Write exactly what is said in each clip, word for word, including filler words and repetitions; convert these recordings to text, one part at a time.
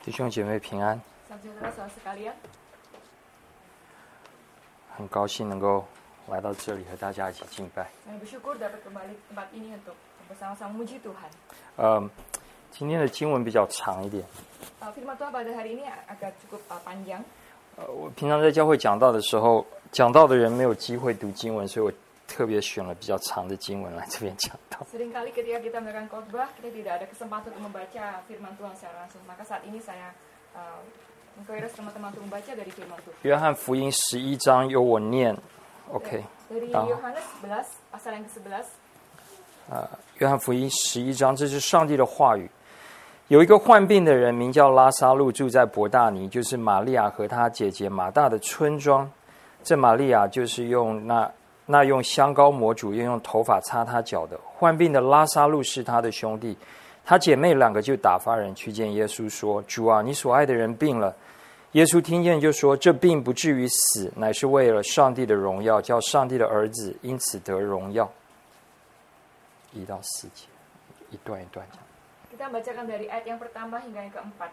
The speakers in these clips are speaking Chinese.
弟兄姐妹平安， Saudara saudara sekalian, 很高兴能够来到这里和大家一起敬拜。 saya bersyukur dapat kembali ke tempat ini untuk bersama-sama memuji Tuhan. 嗯，今天的经文比较长一点。 Uh, Firman Tuhan pada hari ini agak cukup uh, panjang. 呃，我平常在教会讲道的时候，讲道的人没有机会读经文，所以我特别选了比较长的经文来这边讲道。 Seringkali ketika kita melakukan khotbah, kita tidak ada kesempatan untuk membaca Firman Tuhan secara langsung. Maka saat ini saya uh, encourage teman-teman untuk membaca dari Firman Tuhan. 约翰福音十一章由我念 ，OK。 Dari 好 Yohanes sebelas, pasal yang ke-sebelas. 呃，约翰福音十一章，这是上帝的话语。有一个患病的人，名叫拉撒路，住在伯大尼，就是玛利亚和她姐姐马大的村庄。这玛利亚就是用那那用香膏抹主，又用头发擦他脚的。患病的拉撒路是他的兄弟，他姐妹两个就打发人去见耶稣，说：“主啊，你所爱的人病了。”耶稣听见就说：“这病不至于死，乃是为了上帝的荣耀，叫上帝的儿子因此得荣耀。”一到四节，一段一段讲。 Kita bacakan dari ayat yang pertama hingga yang keempat.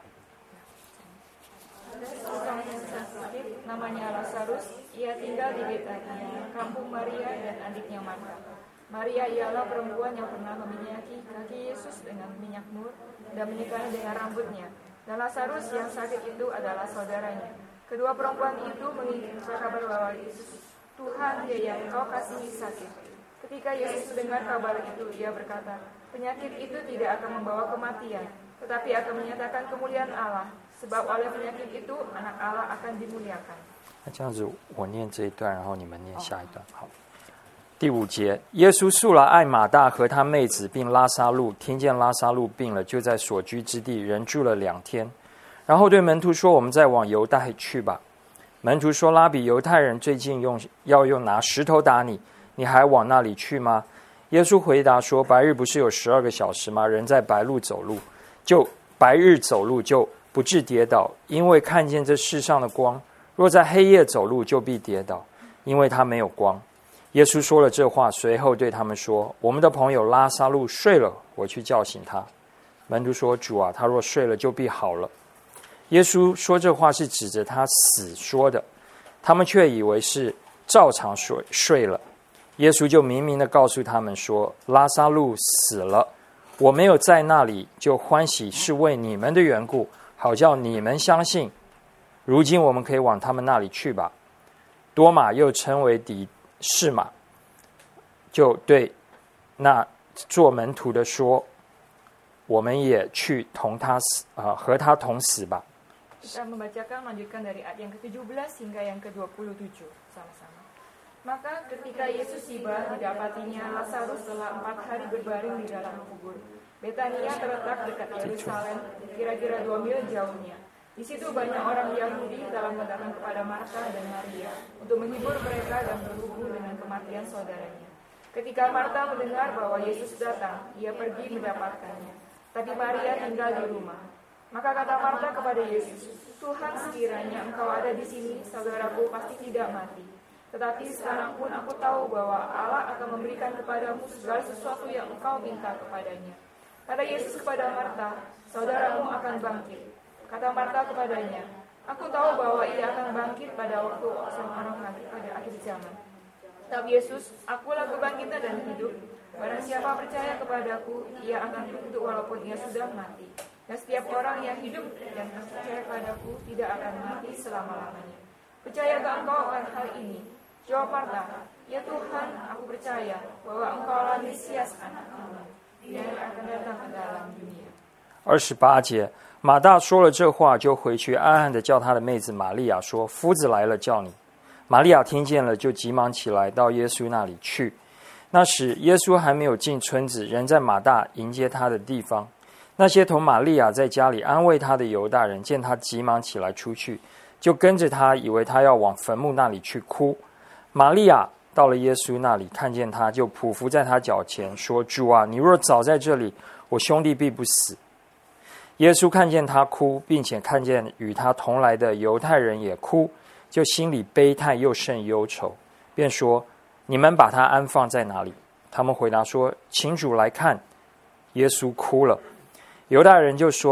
Ada seorang yang sakit, namanya Lazarus. Ia tinggal di Betania, kampung Maria dan adiknya Marta. Maria ialah perempuan yang pernah meminyaki kaki Yesus dengan minyak mur dan menyikanya dengan rambutnya. Dan Lazarus yang sakit itu adalah saudaranya. Kedua perempuan itu menginginkan kabar bahwa Yesus, Tuhan dia yang kau kasihi sakit. Ketika Yesus mendengar kabar itu, dia berkata, penyakit itu tidak akan membawa kematian, tetapi akan menyatakan kemuliaan Allah. Sebab oleh penyakit itu, anak Allah akan dimuliakan. 那这样子，我念这一段，然后你们念下一段。好。第五节，耶稣素来爱马大和他妹子，并拉撒路。听见拉撒路病了，就在所居之地人住了两天。然后对门徒说：“我们再往犹太去吧。”门徒说：“拉比，犹太人最近用要用拿石头打你，你还往那里去吗？”耶稣回答说：“白日不是有十二个小时吗？人在白路走路，就白日走路就不致跌倒，因为看见这世上的光；若在黑夜走路，就必跌倒，因为他没有光。”耶稣说了这话，随后对他们说：“我们的朋友拉撒路睡了，我去叫醒他。”门徒说：“主啊，他若睡了，就必好了。”耶稣说这话是指着他死说的，他们却以为是照常睡睡了。耶稣就明明的告诉他们说：“拉撒路死了，我没有在那里，就欢喜是为你们的缘故，好叫你们相信。如今我们可以往他们那里去吧。”多马又称为底士马，就对那做门徒的说：“我们也去同他死，啊、呃，和他同死吧。” Kita membacakan lanjutkan dari ayat yang ke-tujuh belas hingga yang ke-dua puluh tujuh sama-sama. Maka ketika Yesus tiba, didapatinya Lazarus telah empat hari berbaring di dalam kubur. Betania terletak dekat Yerusalem, kira-kira dua mil jauhnya. Di situ banyak orang Yahudi telah datang kepada Marta dan Maria untuk menghibur mereka dan berhubung dengan kematian saudaranya. Ketika Marta mendengar bahwa Yesus datang, ia pergi mendapatkannya. Tapi Maria tinggal di rumah. Maka kata Marta kepada Yesus, "Tuhan, sekiranya Engkau ada di sini, saudaraku pasti tidak mati. Tetapi sekarang pun aku tahu bahwa Allah akan memberikan kepadamu segala sesuatu yang engkau minta kepadanya." Kata Yesus kepada Marta, "Saudaramu akan bangkit." Kata Marta kepadanya, "Aku tahu bahwa ia akan bangkit pada waktu orang mati pada akhir zaman." Kata Yesus, "Akulah kebangkitan dan hidup. Barang siapa percaya kepadaku, ia akan hidup walaupun ia sudah mati. Dan setiap orang yang hidup dan percaya kepadaku tidak akan mati selama-lamanya. Percayakah engkau akan hal ini?" Jawab Marta, "Ya Tuhan, aku percaya bahwa Engkaulah Mesias anak Allah, yang akan datang ke dalam dunia." 二十八节，马大说了这话，就回去暗暗的叫他的妹子玛利亚说：“夫子来了，叫你。”玛利亚听见了，就急忙起来到耶稣那里去。那时耶稣还没有进村子，人在马大迎接他的地方。那些同玛利亚在家里安慰他的犹大人，见他急忙起来出去，就跟着他，以为他要往坟墓那里去哭。玛利亚到了耶稣那里，看见他，就匍匐在他脚前，说：“主啊，你若早在这里，我兄弟必不死。”耶稣看见他哭，并且看见与他同来的犹太人也哭，就心里悲叹又甚忧愁，便说：“你们把他安放在哪里？”他们回答说：“请主来看。”耶稣哭了。犹大人就说：“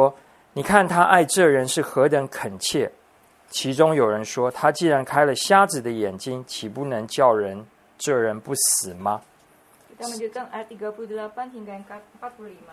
你看他爱这人是何等恳切。其中有人说，他既然开了瞎子的眼睛，岂不能叫人这人不死吗？ Kita melanjutkan ayat tiga puluh delapan hingga yang empat puluh lima.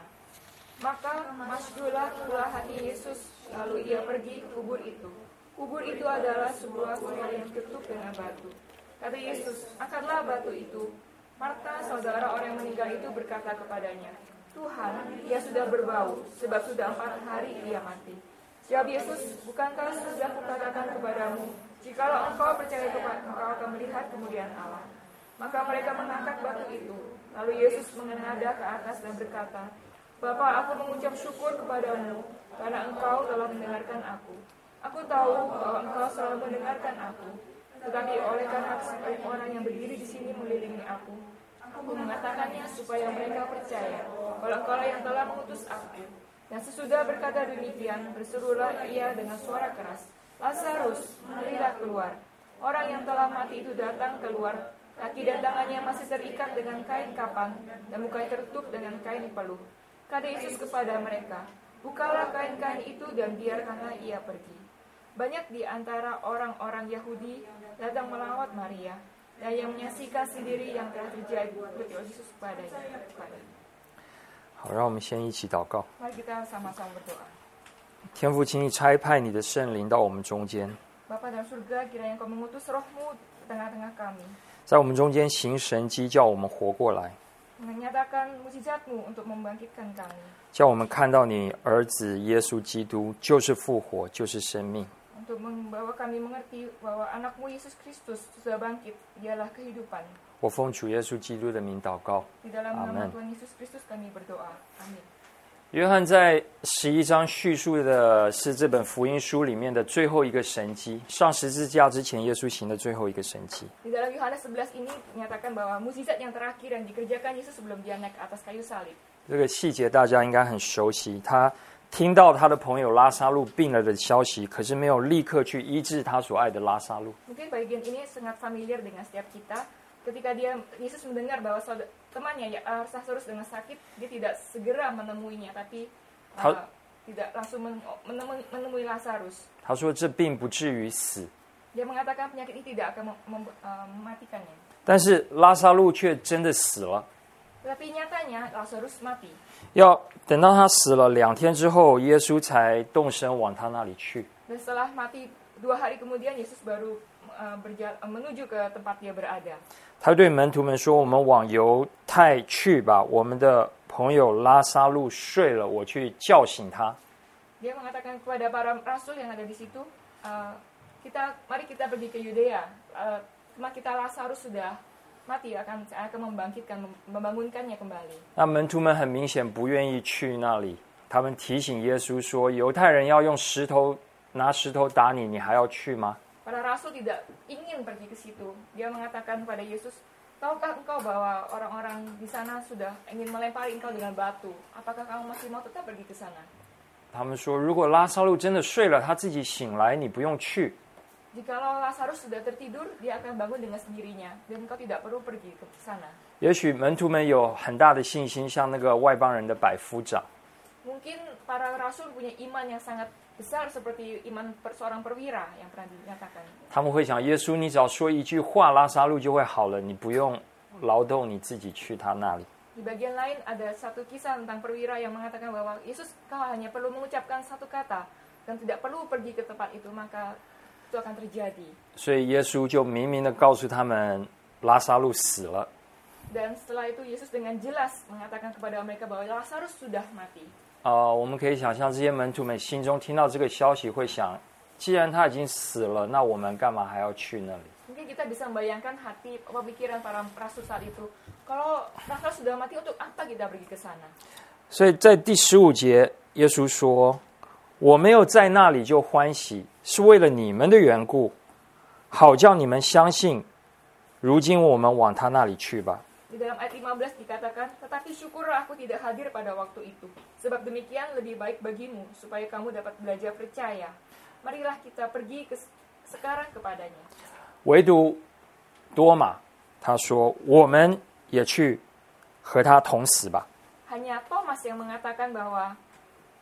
Maka masjidlah pula hati Yesus, lalu ia pergi ke kubur itu. Kubur itu adalah sebuah kubur yang tertutup dengan batu. Kata Yesus, angkatlah batu itu. Marta, saudara orang yang meninggal itu, berkata kepadanya, Tuhan, ia sudah berbau, sebab sudah empat hari ia mati. Jawab Yesus, bukankah sudah kukatakan kepadamu, jikalau engkau percaya kepada engkau akan melihat kemuliaan Allah. Maka mereka mengangkat batu itu. Lalu Yesus mengenada ke atas dan berkata, Bapa, aku mengucap syukur kepadamu, karena engkau telah mendengarkan aku. Aku tahu bahwa engkau selalu mendengarkan aku, tetapi oleh karena banyak orang yang berdiri di sini mengelilingi aku, aku mengatakannya supaya mereka percaya bahwa engkau yang telah mengutus aku. Dan sesudah berkata demikian, berserulah ia dengan suara keras, Lazarus, marilah keluar. Orang yang telah mati itu datang keluar, kaki dan tangannya masih terikat dengan kain kapan, dan mukanya tertutup dengan kain peluh. Kata Yesus kepada mereka, bukalah kain-kain itu dan biarkanlah ia pergi. Banyak di antara orang-orang Yahudi datang melawat Maria, dan yang menyaksikan sendiri yang telah terjadi berkata Yesus kepadanya. 好，让我们先一起祷告。 Mari kita sama-sama berdoa. 天父，请你差派你的圣灵到我们中间， Bapa dalam surga, kiranya Engkau mengutus roh-Mu di tengah-tengah kami, 在我们中间行神迹，叫我们活过来， menyatakan mukjizat-Mu untuk membangkitkan kami, 叫我们看到你儿子耶稣基督就是复活，就是生命。 untuk membawa kami mengerti bahwa anak-Mu Yesus Kristus sudah bangkit, dialah kehidupan. 我奉主耶稣基督的名祷告， Di dalam nama Amen. Tuhan Yesus Kristus kami berdoa. Amin. 约翰在十一章叙述的是这本福音书里面的最后一个神迹，上十字架之前耶稣行的最后一个神迹。 Di dalam Yohanes sebelas ini menyatakan bahwa mukjizat yang terakhir yang dikerjakan Yesus sebelum dia naik ke atas kayu salib. 这个细节大家应该很熟悉。他听到他的朋友拉撒路病了的消息，可是没有立刻去医治他所爱的拉撒路。 Mungkin bagian ini sangat familiar dengan setiap kita. Ketika dia Yesus mendengar bahwa saudara, temannya ya Lazarus dengan sakit, dia tidak segera menemuinya, tapi uh, tidak langsung menemui, menemui Lazarus. 他说这病不至于死， Dia mengatakan penyakit ini tidak akan mem, mem, uh, mematikannya. 但是拉撒路却真的死了。 Tetapi nyatanya Lazarus mati. 要等到他死了两天之后，耶稣才动身往他那里去。 Dan setelah mati dua hari kemudian Yesus baru uh, berjalan, uh, menuju ke tempat dia berada. 他对门徒们说：“我们往犹太去吧，我们的朋友拉撒路睡了，我去叫醒他。” Dia mengatakan kepada para rasul yang ada di situ, uh, kita mari kita pergi ke Yudea. Uh, teman kita Lazarus sudah mati, akan saya akan membangkitkan, membangunkannya kembali. 那门徒们很明显不愿意去那里，他们提醒耶稣说：“犹太人要用石头拿石头打你，你还要去吗？” Para rasul tidak ingin pergi ke situ. Dia mengatakan kepada Yesus, tahukah engkau bahwa orang-orang di sana sudah ingin melempari engkau dengan batu? Apakah kamu masih mau tetap pergi ke sana? 他们说：“如果拉撒路真的睡了，他自己醒来，你不用去。” Jikalau Lazarus sudah tertidur, dia akan bangun dengan sendirinya, dan engkau tidak perlu pergi ke sana. 也许门徒们有很大的信心，像那个外邦人的百夫长。 Mungkin para rasul punya iman yang sangat besar seperti iman seorang perwira yang pernah dinyatakan. 他们会想：耶稣，你只要说一句话，拉撒路就会好了，你不用劳动你自己去他那里。 Di bagian lain ada satu kisah tentang perwira yang mengatakan bahwa Yesus, kau hanya perlu mengucapkan satu kata dan tidak perlu pergi ke tempat itu, maka itu akan terjadi. 所以耶稣就明明的告诉他们，拉撒路死了。 Dan setelah itu Yesus dengan jelas mengatakan kepada mereka bahwa Lazarus sudah mati. 呃，我们可以想象这些门徒们心中听到这个消息，会想：既然他已经死了，那我们干嘛还要去那里？ Mungkin kita bisa membayangkan hati pemikiran para rasul saat itu. Kalau Lazarus sudah mati, untuk apa kita pergi ke sana? 所以在第十五节，耶稣说：“我没有在那里就欢喜，是为了你们的缘故，好叫你们相信。如今我们往他那里去吧。” Di dalam ayat lima belas dikatakan, tetapi syukurlah aku tidak hadir pada waktu itu. Sebab demikian lebih baik bagimu, supaya kamu dapat belajar percaya. Marilah kita pergi ke, sekarang kepadanya. 唯独多马，他说：“我们也去和他同死吧。” Hanya Thomas yang mengatakan bahwa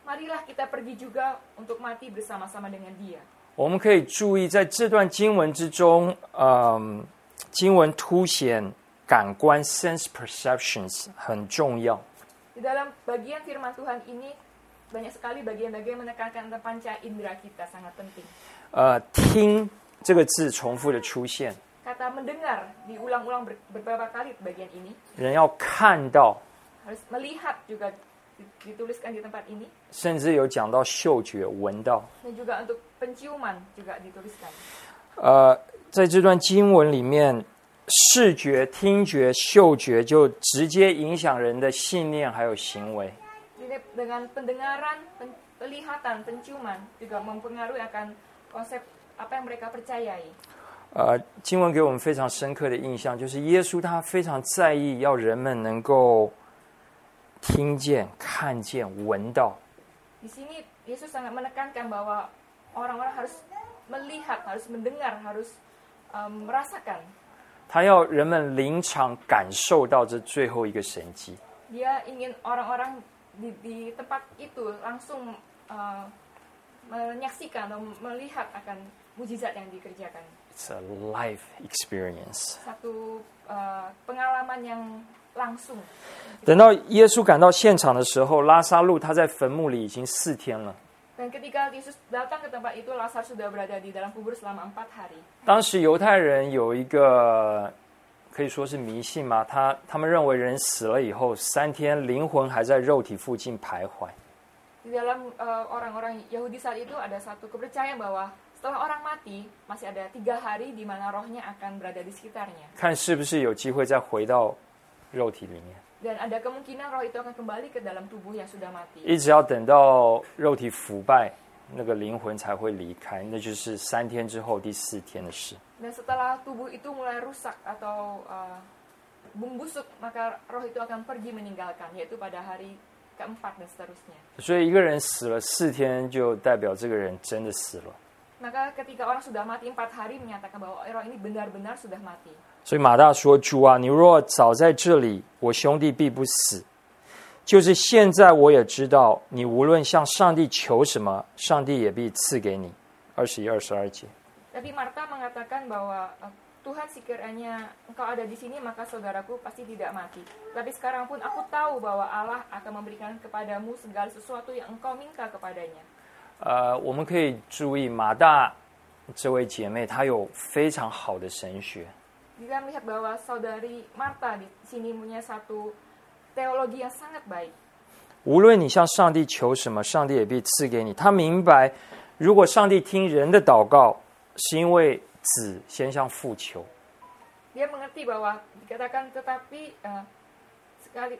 marilah kita pergi juga untuk mati bersama-sama dengan Dia. 我们可以注意，在这段经文之中，嗯，经文凸显感官 sense perceptions 很重要。 Di dalam bagian firman Tuhan ini banyak sekali bagian-bagian menekankan tentang panca indera kita sangat penting. 呃，听这个字重复的出现， Kata mendengar diulang-ulang ber- beberapa kali bagian ini. 人要看到， Harus melihat juga dituliskan di tempat ini. 甚至有讲到嗅觉、闻到。 Dan juga untuk penciuman juga dituliskan. 呃，在这段经文里面，视觉、听觉、嗅觉就直接影响人的信念还有行为。 Jadi dengan pendengaran, pen- penglihatan, penciuman juga mempengaruhi akan konsep apa yang mereka percayai. 呃，经文给我们非常深刻的印象，就是耶稣他非常在意要人们能够听见、看见、闻到。 Di sini Yesus sangat menekankan bahwa orang-orang harus melihat, harus mendengar, harus um, merasakan. 他要人们临场感受到这最后一个神迹。 Dia ingin orang-orang di, di tempat itu langsung uh, menyaksikan atau melihat akan mujizat yang dikerjakan. It's a life experience. Satu uh, pengalaman yang langsung. 等到耶稣赶到现场的时候，拉撒路他在坟墓里已经四天了。 Dan ketika Yesus datang ke tempat itu, Lazarus sudah berada di dalam kubur selama empat hari. 当时犹太人有一个可以说是迷信嘛，他他们认为人死了以后三天灵魂还在肉体附近徘徊。 Di dalam uh, orang-orang Yahudi saat itu ada satu kepercayaan bahwa setelah orang mati masih ada tiga hari di mana rohnya akan berada di sekitarnya. 看是不是有机会再回到肉体里面， Dan ada kemungkinan roh itu akan kembali ke dalam tubuh yang sudah mati. 一直要等到肉体腐败，那个灵魂才会离开，那就是三天之后第四天的事。 Dan setelah tubuh itu mulai rusak atau uh, membusuk, maka roh itu akan pergi meninggalkan, yaitu pada hari keempat dan seterusnya. 所以一个人死了四天，就代表这个人真的死了。 Maka ketika orang sudah mati empat hari menyatakan bahwa roh ini benar-benar sudah mati. 所以马大说：“主啊，你若早在这里，我兄弟必不死。就是现在，我也知道，你无论向上帝求什么，上帝也必赐给你。”二十一、二十二节。 Tapi Marta mengatakan bahwa uh, Tuhan sekiranya engkau ada di sini maka saudaraku pasti tidak mati. Tapi sekarang pun aku tahu bahwa Allah akan memberikan kepadamu segala sesuatu yang engkau minta kepadanya. 呃，我们可以注意马大这位姐妹，她有非常好的神学。 Kita melihat bahwa saudari Marta di sini punya satu teologi yang sangat baik. 无论你向上帝求什么，上帝也必赐给你。她明白，如果上帝听人的祷告，是因为子先向父求。 Dia mengerti bahwa dikatakan tetapi uh, sekali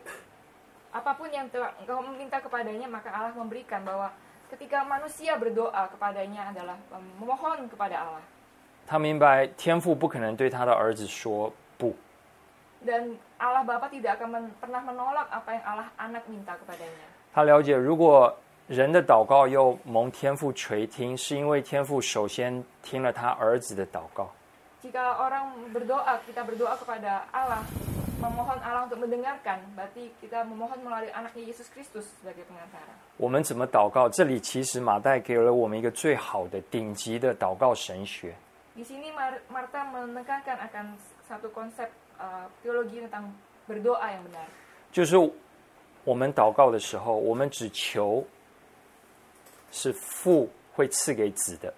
apapun yang telah engkau meminta kepadanya maka Allah memberikan, bahwa ketika manusia berdoa kepadanya adalah um, memohon kepada Allah. 他明白天父不可能对他的儿子说不。 Dan Allah Bapa tidak akan men, pernah menolak apa yang Allah anak minta kepadanya. 他了解，如果人的祷告又蒙天父垂听，是因为天父首先听了他儿子的祷告。 Jika orang berdoa, kita berdoa kepada Allah, memohon Allah untuk mendengarkan, berarti kita memohon melalui anaknya Yesus Kristus sebagai pengantara. 我们怎么祷告？这里其实马太给了我们一个最好的、顶级的祷告神学。 Di sini Marta menekankan akan satu konsep uh, teologi tentang berdoa yang benar. 就是我们祷告的时候，我们只求是父会赐给子的。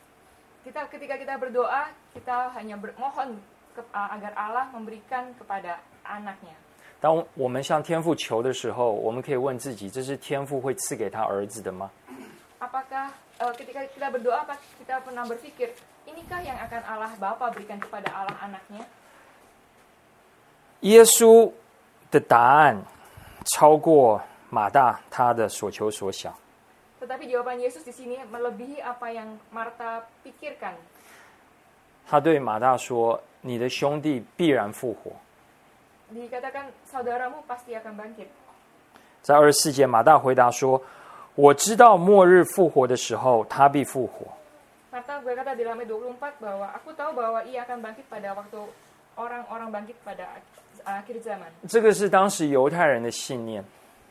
Kita ketika kita berdoa, kita hanya bermohon ke, uh, agar Allah memberikan kepada anaknya. 当我们向天父求的时候，我们可以问自己：这是天父会赐给他儿子的吗？ Apakah uh, ketika kita berdoa, apa kita pernah berpikir, inikah yang akan Allah Bapa berikan kepada Allah anaknya? 耶稣的答案超过马大他的所求所想。 Tetapi jawaban Yesus di sini melebihi apa yang Marta pikirkan. 他对马大说：“你的兄弟必然复活。” Dikatakan saudaramu pasti akan bangkit. 在二十四节，马大回答说：“我知道末日复活的时候，他必复活。” Marta berkata di dalam ayat dua puluh empat bahwa aku tahu bahwa ia akan bangkit pada waktu orang-orang bangkit pada akhir zaman. 这个是当时犹太人的信念。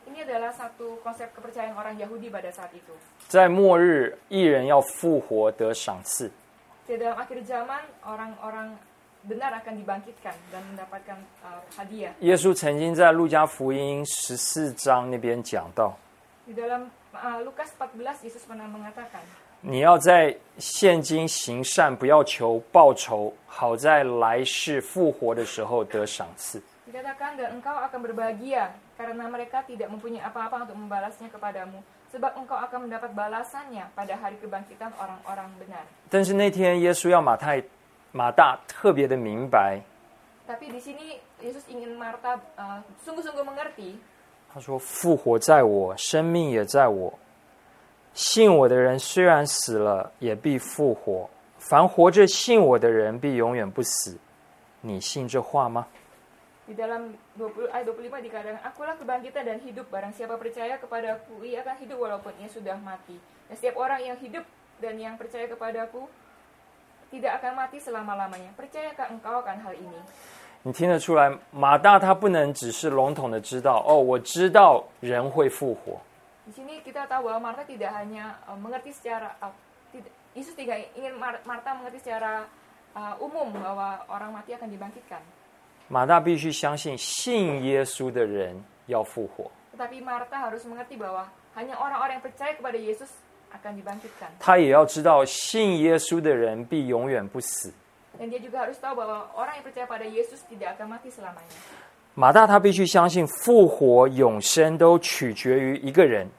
Ini adalah satu konsep kepercayaan orang Yahudi pada saat itu. 在末日，义人要复活得赏赐。 Di dalam akhir zaman, orang-orang benar akan dibangkitkan dan mendapatkan uh, hadiah. 耶稣曾经在路加福音十四章那边讲到， Di dalam uh, Lukas empat belas, Yesus pernah mengatakan, 你要在现今行善，不要求报酬，好在来世复活的时候得赏赐。 dikatakan, dan engkau akan berbahagia karena mereka tidak mempunyai apa-apa untuk membalasnya kepadamu, sebab engkau akan mendapat balasannya pada hari kebangkitan orang-orang benar. 但是那天耶稣要马太、马大特别的明白， Tapi di sini Yesus ingin Marta uh, sungguh-sungguh mengerti. 他说：“复活在我，生命也在我。信我的人虽然死了，也必复活；凡活着信我的人，必永远不死。你信这话吗？” Di dalam dua puluh, ayat dua puluh lima dikatakan, akulah kebangkitan dan hidup, barang siapa percaya kepadaku, ia akan hidup walaupun ia sudah mati. Dan setiap orang yang hidup dan yang percaya kepadaku tidak akan mati selama-lamanya. Percayakah engkau akan hal ini? 你听得出来，马大他不能只是笼统的知道，哦，我知道人会复活。 Di sini kita tahu bahwa Marta tidak hanya uh, mengerti secara uh, tidak, Yesus tidak ingin Mar- Marta mengerti secara uh, umum bahwa orang mati akan dibangkitkan. 马大必须相信，信耶稣的人要复活。 Tetapi Marta harus mengerti bahwa hanya orang-orang yang percaya kepada Yesus akan dibangkitkan. 他也要知道，信耶稣的人必永远不死。 Dan dia juga harus tahu bahwa orang yang percaya pada Yesus tidak akan mati selamanya. 马大他必须相信，复活、永生都取决于一个人。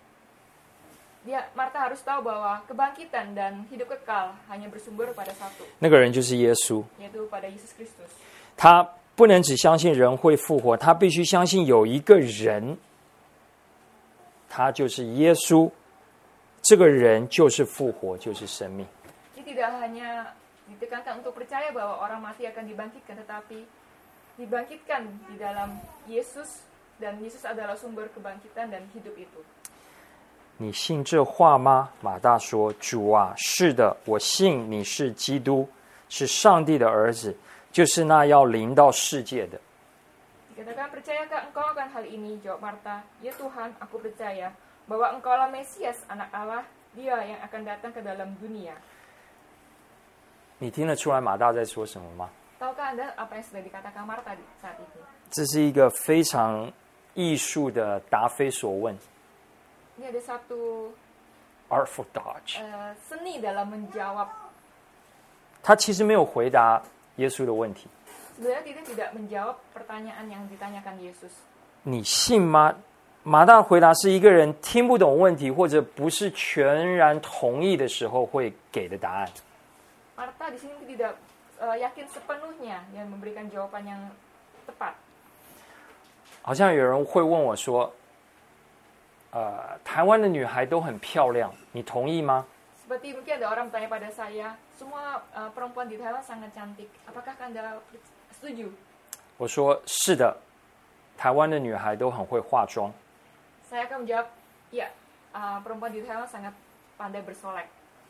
Dia Marta harus tahu bahwa kebangkitan dan hidup kekal hanya bersumber pada satu, 那个人就是耶稣。 yaitu pada Yesus Kristus. 他不能只相信人会复活，他必须相信有一个人，他就是耶稣。这个人就是复活，就是生命。 Ini tidak hanya ditekankan untuk percaya bahwa orang mati akan dibangkitkan, tetapi dibangkitkan di dalam Yesus, dan Yesus adalah sumber kebangkitan dan hidup itu. 你信这话吗？马大说：“主啊，是的，我信你是基督，是上帝的儿子，就是那要临到世界的。” Dikatakan, percayakah engkau akan hal ini? Jawab Marta, ya Tuhan, aku percaya bahwa engkaulah Mesias, anak Allah, dia yang akan datang ke dalam dunia. 你听得出来马大在说什么吗？ Tahukah Anda apa yang sudah dikatakan Marta di saat itu? 这是一个非常艺术的答非所问 Ini ada satu ，artful dodge。 uh, seni dalam menjawab. 他其实没有回答耶稣的问题。 Sebenarnya dia tidak menjawab pertanyaan yang ditanyakan Yesus. 你信吗？马大回答是一个人听不懂问题或者不是全然同意的时候会给的答案。 Marta di sini tidak uh, yakin sepenuhnya dan memberikan jawaban yang tepat. 好像有人会问我说：“呃，台湾的女孩都很漂亮，你同意吗？” Seperti mungkin ada orang bertanya pada saya, semua uh, perempuan di Taiwan sangat cantik. Apakah Anda setuju? 我说：“是的，台湾的女孩都很会化妆。” Saya akan menjawab, ya, uh, perempuan di Taiwan sangat pandai bersolek.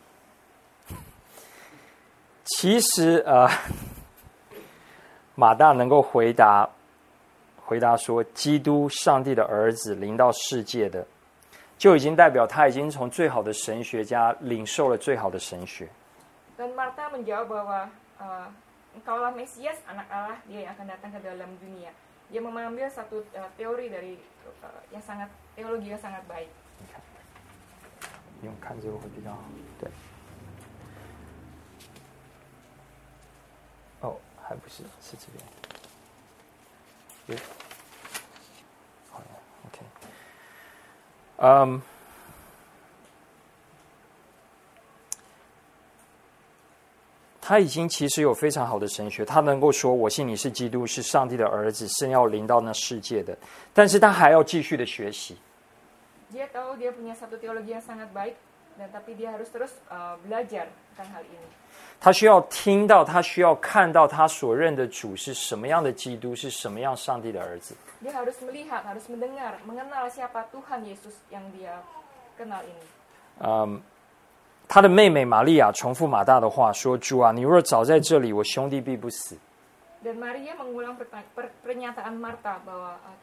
其实，呃，马大能够回答，回答说基督上帝的儿子临到世界的，就已经代表他已经从最好的神学家领受了最好的神学。 Dan Marta menjawab bahwa uh, engkaulah Mesias, anak Allah, dia yang akan datang ke dalam dunia. Dia mengambil satu uh, teori dari uh, yang sangat teologi yang sangat baik. 用看这个会比较好。对。哦，还不是，是这边。对。好 ，OK。嗯。他已经其实有非常好的神学，他能够说我信你是基督，是上帝的儿子，是要临到那世界的，但是他还要继续的学习。 Dia tahu dia punya satu teologi yang sangat baik, dan tapi dia harus terus uh, belajar tentang hal ini. 他需要听到，他需要看到他所认的主是什么样的基督，是什么样上帝的儿子。 Dia harus melihat, harus mendengar, mengenal siapa Tuhan Yesus yang dia kenal ini. 嗯，他的妹妹玛利亚重复马大的话说：“主啊，你若早在这里，我兄弟必不死。” Dan Maria mengulang pernyataan Marta bahwa uh,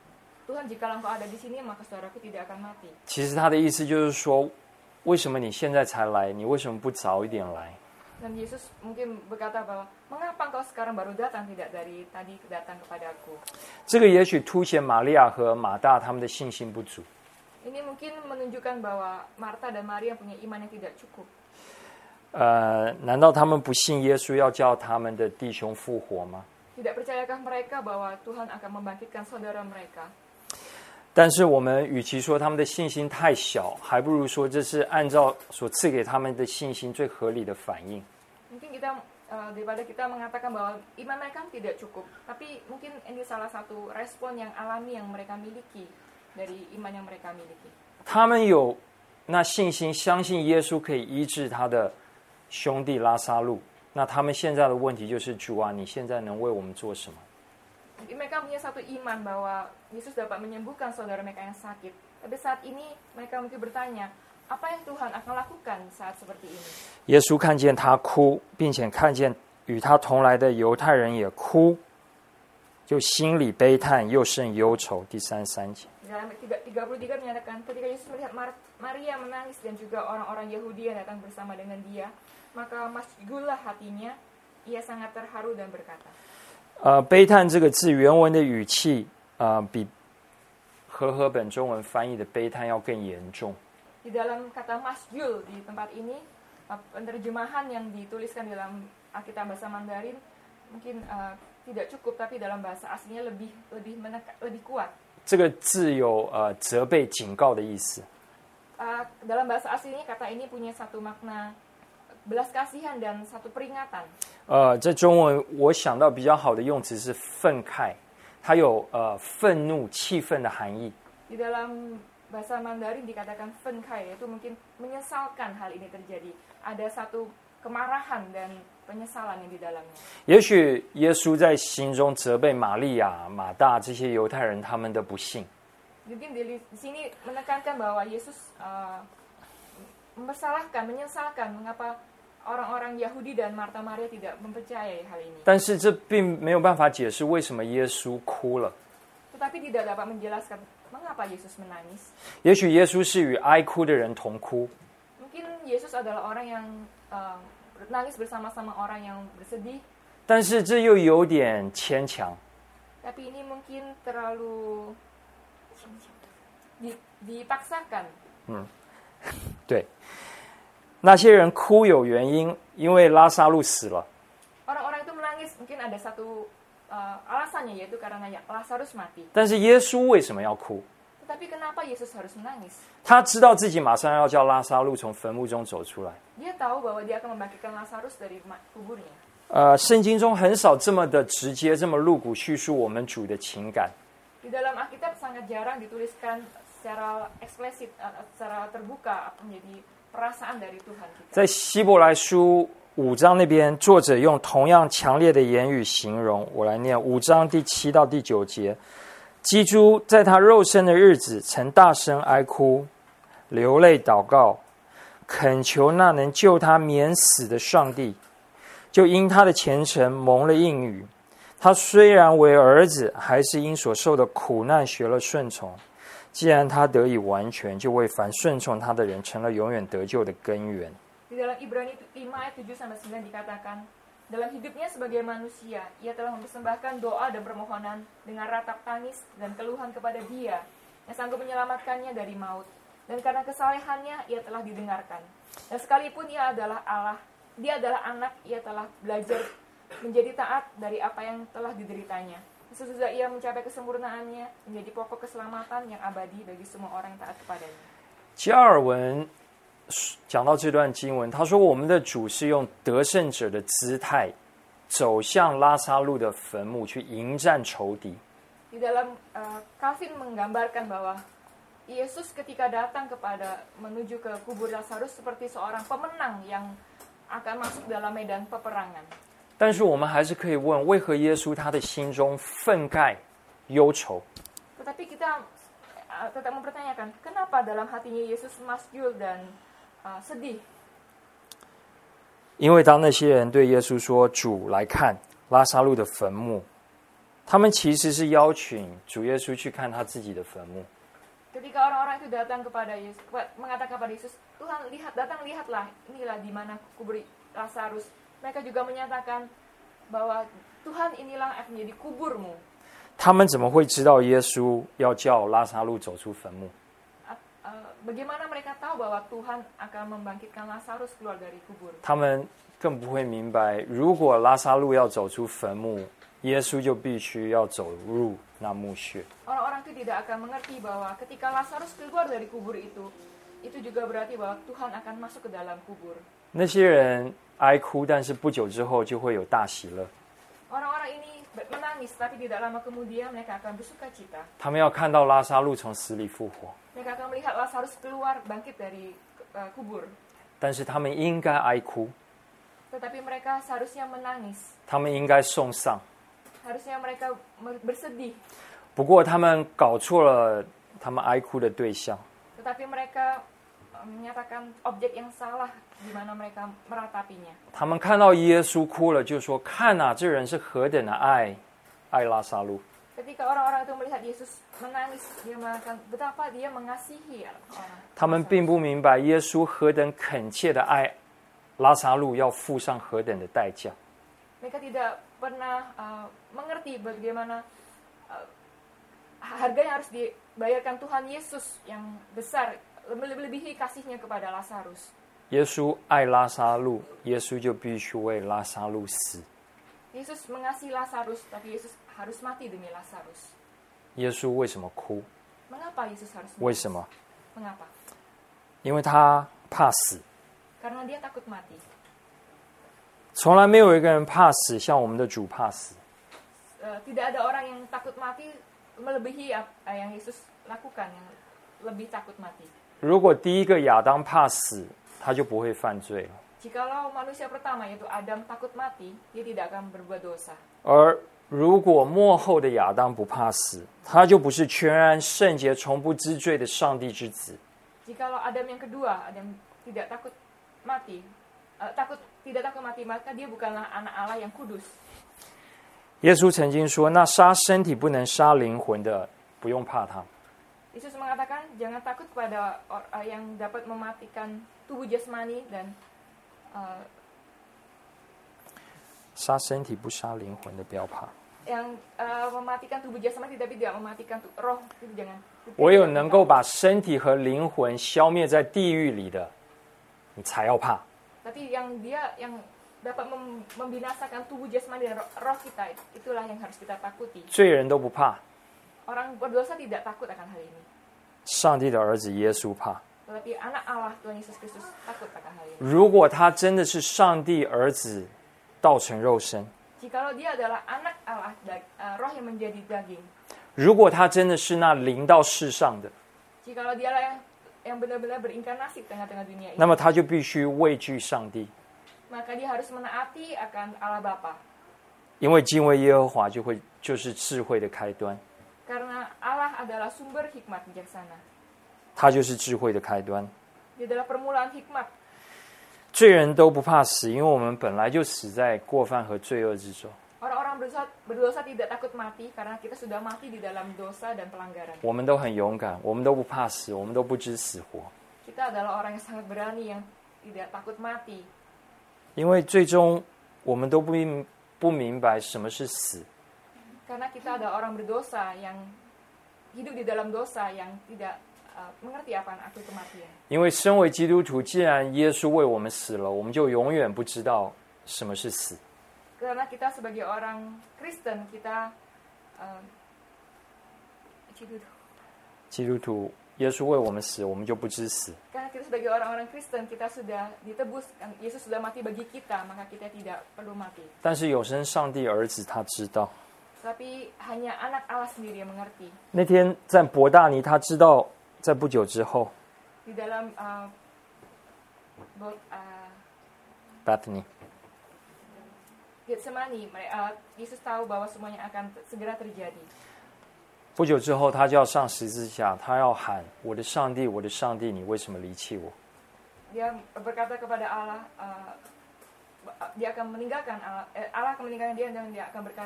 Tuhan, jikalau engkau ada di sini, maka saudaraku tidak akan mati. 其实他的意思就是说，为什么你现在才来？你为什么不早一点来？ Dan Yesus mungkin berkata bahwa, mengapa engkau sekarang baru datang, tidak dari tadi datang kepadaku? 这个也许凸显玛利亚和马大他们的信心不足。 Ini mungkin menunjukkan bahwa Marta dan Maria punya iman yang tidak cukup. 呃，难道他们不信耶稣要叫他们的弟兄复活吗？ Tidak percayakah mereka bahwa Tuhan akan membangkitkan saudara mereka? 但是我们与其说他们的信心太小，还不如说这是按照所赐给他们的信心最合理的反应。 Mungkin kita uh, daripada kita mengatakan bahwa iman mereka tidak cukup, tapi mungkin ini salah satu respon yang alami yang mereka miliki dari iman yang mereka miliki. 他们有那信心，相信耶稣可以医治他的兄弟拉撒路。那他们现在的问题就是主啊，你现在能为我们做什么？ Jadi mereka punya satu iman bahwa Yesus dapat menyembuhkan saudara mereka yang sakit. Tapi saat ini mereka mungkin bertanya, apa yang Tuhan akan lakukan saat seperti ini? 耶稣看见他哭，并且看见与他同来的犹太人也哭，就心里悲叹，又甚忧愁。第三十三节。 Dalam tiga puluh tiga menyatakan, ketika Yesus melihat Maria menangis dan juga orang-orang Yahudi yang datang bersama dengan dia, maka masjullah hatinya, ia sangat terharu dan berkata. 呃，悲叹这个字原文的语气，呃，比和合本中文翻译的悲叹要更严重。 Di dalam kata masjul di tempat ini, penerjemahan yang dituliskan dalam Alkitab bahasa Mandarin mungkin uh, tidak cukup, tapi dalam bahasa aslinya lebih lebih meneka, lebih kuat. 这个字有呃责备、警告的意思。 Uh, dalam bahasa aslinya kata ini punya satu makna belas kasihan dan satu peringatan. 呃，在中文我想到比较好的用词是愤慨，它有呃愤怒、气愤的含义。 Di dalam bahasa Mandarin dikatakan fenkai, yaitu mungkin menyesalkan hal ini terjadi. Ada satu kemarahan dan penyesalan yang di dalamnya. 也许耶稣在心中责备玛利亚、马大这些犹太人他们的不信。 Mungkin di, di sini menekankan bahwa Yesus uh, mempersalahkan, menyesalkan mengapa orang-orang Yahudi dan Marta Maria tidak mempercayai hal ini. 但是这并没有办法解释为什么耶稣哭了。 Tetapi tidak dapat menjelaskan mengapa Yesus menangis. 也许耶稣是与哀哭的人同哭。 Mungkin Yesus adalah orang yang uh, menangis bersama-sama orang yang bersedih. 但是这又有点牵强。 Tapi ini mungkin terlalu dipaksakan. 嗯，对。那些人哭有原因，因为拉撒路死了。 Orang-orang itu menangis mungkin ada satu uh, alasannya, yaitu karena Lazarus mati. 但是耶稣为什么要哭？ Tetapi kenapa Yesus harus menangis? 他知道自己马上要叫拉撒路从坟墓中走出来。 Dia tahu bahwa dia akan membangkitkan Lazarus dari kuburnya. 呃，圣经中很少这么的直接、这么露骨叙述我们主的情感。 Di dalam Alkitab sangat jarang dituliskan secara eksplisit, secara terbuka menjadi perasaan dari Tuhan kita. 在希伯来书五章那边，作者用同样强烈的言语形容。我来念五章第七到第九节：基督在他肉身的日子，曾大声哀哭，流泪祷告，恳求那能救他免死的上帝，就因他的虔诚蒙了应允。他虽然为儿子，还是因所受的苦难学了顺从。既然他得以完全，就为凡顺从他的人成了永远得救的根源。 Di dalam Ibrani lima ayat tujuh sampai sembilan dikatakan, dalam hidupnya sebagai manusia, ia telah mempersembahkan doa dan permohonan dengan ratap tangis dan keluhan kepada Dia yang sanggup menyelamatkannya dari maut. Dan karena kesalehannya, ia telah didengarkan. Dan sekalipun ia adalah Allah, dia adalah anak, ia telah belajar menjadi taat dari apa yang telah dideritanya. Sesudah ia mencapai kesempurnaannya, menjadi pokok keselamatan yang abadi bagi semua orang yang taat kepadanya. 加尔文讲到这段经文，他说：“我们的主是用得胜者的姿态走向拉撒路的坟墓，去迎战仇敌。” Di dalam uh, Calvin menggambarkan bahwa Yesus ketika datang kepada menuju ke kubur Lazarus seperti seorang pemenang yang akan masuk dalam medan peperangan. 但是我们还是可以问，为何耶稣他的心中愤慨、忧愁？ Tetapi kita uh, tetap mempertanyakan, kenapa dalam hatinya Yesus masjul dan uh, sedih? 因为当那些人对耶稣说：“主来看拉撒路的坟墓。” 他们其实是邀请主耶稣去看他自己的坟墓。 Ketika orang-orang itu datang kepada Yesus, mengatakan kepada Yesus, Tuhan lihat, datang lihatlah, inilah di mana kubur Lazarus. Mereka juga menyatakan bahwa Tuhan inilah akan menjadi kuburmu. 他们怎么会知道耶稣要叫拉撒路走出坟墓？ Bagaimana mereka tahu bahwa Tuhan akan membangkitkan Lazarus keluar dari kubur? 他们更不会明白，如果拉撒路要走出坟墓，耶稣就必须要走入那墓穴。 Orang-orang itu tidak akan mengerti bahwa ketika Lazarus keluar dari kubur itu, itu juga berarti bahwa Tuhan akan masuk ke dalam kubur. 那些人哀哭，但是不久之后就会有大喜乐。 Orang-orang ini menangis, tapi tidak lama kemudian mereka akan bersuka cita. 他们要看到拉撒路从死里复活， Mereka akan melihat Lazarus keluar bangkit dari uh, kubur. 但是他们应该哀哭， Tetapi mereka seharusnya menangis. 他们应该送上。 Harusnya mereka bersedih. 不过他们搞错了他们哀哭的对象。 Tetapi mereka menyatakan objek yang salah di mana mereka meratapinya. 他们看到耶稣哭了，就说：“看啊，这人是何等的爱爱拉撒路。” Ketika orang-orang itu melihat Yesus menangis, dia mengatakan betapa dia mengasihi orang. 他们并不明白耶稣何等恳切的爱拉撒路，要付上何等的代价。 Mereka tidak pernah uh, mengerti bagaimana uh, harga yang harus dibayarkan Tuhan Yesus yang besar, melebihi kasihnya kepada Lazarus. 耶稣爱拉撒路，耶稣就必须为拉撒路死。 Yesus mengasihi Lazarus, tapi Yesus harus mati demi Lazarus. 耶稣为什么哭？ Mengapa Yesus harus mati? 为什么？ Mengapa? 因为他怕死。 Karena dia takut mati. 从来没有一个人怕死，像我们的主怕死。 Uh, tidak ada orang yang takut mati melebihi apa yang Yesus lakukan, yang lebih takut mati. 如果第一个亚当怕死，他就不会犯罪了。 Jikalau manusia pertama yaitu Adam takut mati, dia tidak akan berbuat dosa. 而如果末后的亚当不怕死，他就不是全然圣洁、从不知罪的上帝之子。 Jikalau Adam yang kedua, Adam tidak takut mati, uh, takut tidak takut mati, maka dia bukanlah anak Allah yang kudus. 耶稣曾经说：“那杀身体不能杀灵魂的，不用怕他。” Yesus mengatakan, jangan takut kepada or, uh, yang dapat mematikan tubuh jasmani dan uh, 杀身体不杀灵魂的，不要怕。 yang uh, mematikan tubuh jasmani tapi tidak mematikan tu- roh, itu jangan. 唯有能够把身体和灵魂消灭在地狱里的，你才要怕。 Tapi yang dia yang dapat mem- membinasakan tubuh jasmani dan roh, roh kita, itulah yang harus kita takuti. 罪人都不怕， Orang berdosa tidak takut akan hal ini. 上帝的儿子耶稣怕。 Tetapi anak Allah Tuhan Yesus Kristus takut akan hal ini. 如果他真的是上帝儿子，道成肉身； Jikalau dia adalah anak Allah, dag- uh, roh yang menjadi daging. 如果他真的是那临到世上的， Jikalau dialah yang yang benar-benar berinkarnasi di tengah-tengah dunia ini, 那么他就必须畏惧上帝， maka dia harus menaati akan Allah Bapa. 因为敬畏耶和华就会就是智慧的开端， Karena Allah adalah sumber hikmat bijaksana. 他就是智慧的开端。 Dia adalah permulaan hikmat. 罪人都不怕死，因为我们本来就死在过犯和罪恶之中。 Orang-orang berdosa, berdosa tidak takut mati karena kita sudah mati di dalam dosa dan pelanggaran. 我们都很勇敢，我们都不怕死，我们都不知死活。 Kita adalah orang yang sangat berani, yang tidak takut mati. 因为最终我们都不明不明白什么是死。 Karena kita adalah orang berdosa yang hidup di dalam dosa, yang tidak uh, mengerti apa arti kematian. 因为身为基督徒，既然耶稣为我们死了，我们就永远不知道什么是死。 Karena kita sebagai orang Kristen, kita uh, 基督徒，耶稣为我们死，我们就不知死。 karena kita sebagai orang-orang Kristen, kita sudah ditebus, Yesus sudah mati bagi kita, maka kita tidak perlu mati. 但是有生上帝儿子他知道， Tapi hanya anak Allah sendiri yang mengerti. 那天在伯大尼，他知道在不久之后 Di dalam uh, Bo- uh, ，Bethany， Getsemani, uh, Yesus tahu bahwa semuanya akan segera terjadi. 不久之后，他就要上十字架，他要喊：“我的上帝，我的上帝，你为什么离弃我？” Dia berkata kepada Allah, uh, dia akan meninggalkan Allah, eh, Allah akan meninggalkan dia dan dia akan berkata,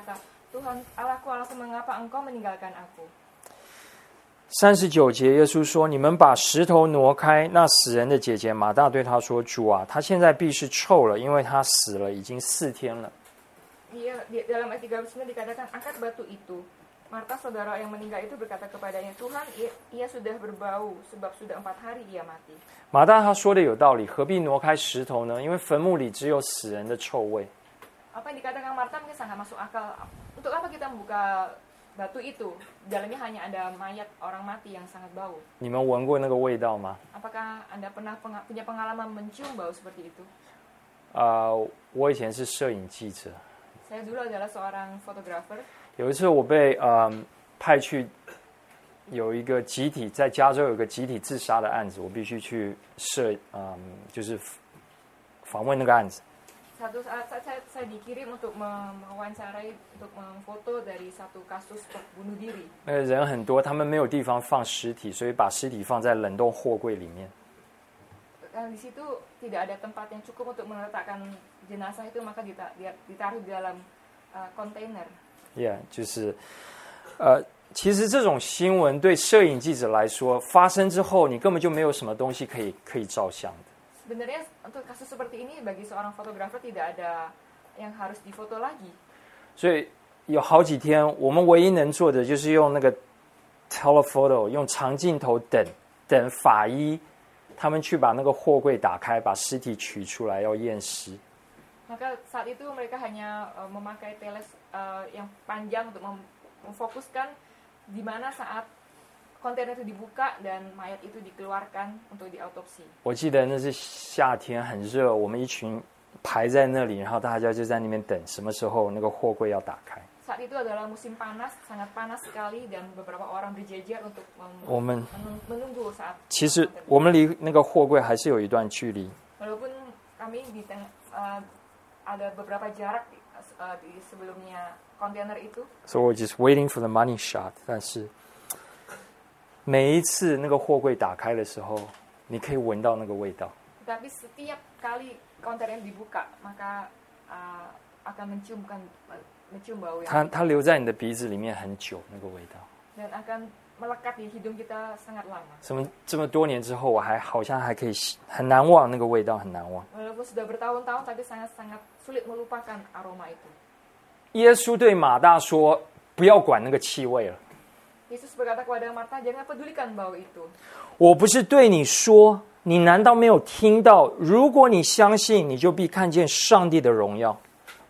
Tuhan Allahku, Allahku, mengapa engkau meninggalkan aku? 三十九节，耶稣说：“你们把石头挪开。”那死人的姐姐马大对他说：“主啊，他现在必是臭了，因为他死了已经四天了。” Dia, di, dalam ayat tiga puluh sembilan dikatakan, angkat batu itu. Marta saudara yang meninggal itu berkata kepadanya, Tuhan, ia, ia sudah berbau, sebab sudah empat hari ia mati. 马大他说的有道理，何必挪开石头呢？因为坟墓里只有死人的臭味。 Apa yang dikatakan Marta mungkin sangat masuk akal. Untuk apa kita membuka batu itu? Di dalamnya hanya ada mayat orang mati yang sangat bau. 你们闻过那个味道吗？ Apakah Anda pernah penga, punya pengalaman mencium bau seperti itu? 呃，我以前是摄影记者， Saya dulu adalah seorang fotografer. 有一次我被呃派去有一个集体在加州有个集体自杀的案子，我必须去摄嗯就是访问那个案子。 Satu saat saya, saya dikirim untuk mewawancarai, untuk memfoto dari satu kasus bunuh diri. 那个人很多，他们没有地方放尸体，所以把尸体放在冷冻货柜里面。 Dan di situ tidak ada tempat yang cukup untuk meletakkan jenazah itu, maka ditaruh di dalam uh, kontainer. Yeah， 就是，呃，其实这种新闻对摄影记者来说，发生之后你根本就没有什么东西可以可以照相的。 Sebenarnya untuk kasus seperti ini bagi seorang fotografer tidak ada yang harus difoto lagi. 所以有好几天，我们唯一能做的就是用那个 telephoto， 用长镜头等等法医他们去把那个货柜打开，把尸体取出来要验尸。 Maka saat itu mereka hanya uh, memakai teles uh, yang panjang untuk mem memfokuskan di mana saat kontainer itu dibuka dan mayat itu dikeluarkan untuk diautopsi. 我记得那是夏天很热，我们一群排在那里，然后大家就在那边等，什么时候那个货柜要打开。 Saat itu adalah musim panas, sangat panas sekali dan beberapa orang berjejer untuk mem 我们 menunggu saat. 其实我们离那个货柜还是有一段距离。 Walaupun kami di tengah uh, ada beberapa jarak di, uh, di sebelumnya kontainer itu. So we're just waiting for the money shot. 但是每一次那个货柜打开的时候，你可以闻到那个味道。 Tapi setiap kali kontainer dibuka, maka uh, akan menciumkan mencium bau 它 yang 它留在你的鼻子里面很久，那个味道。 dan akan melekat di hidung kita sangat lama. 什么这么多年之后，我还好像还可以很难忘那个味道，很难忘。 Walaupun sudah bertahun-tahun, tapi sangat-sangat sulit melupakan aroma itu. 耶稣对马大说：“不要管那个气味了。 Yesus berkata kepada Marta, jangan pedulikan bau itu. 我不是对你说，你难道没有听到？如果你相信，你就必看见上帝的荣耀。”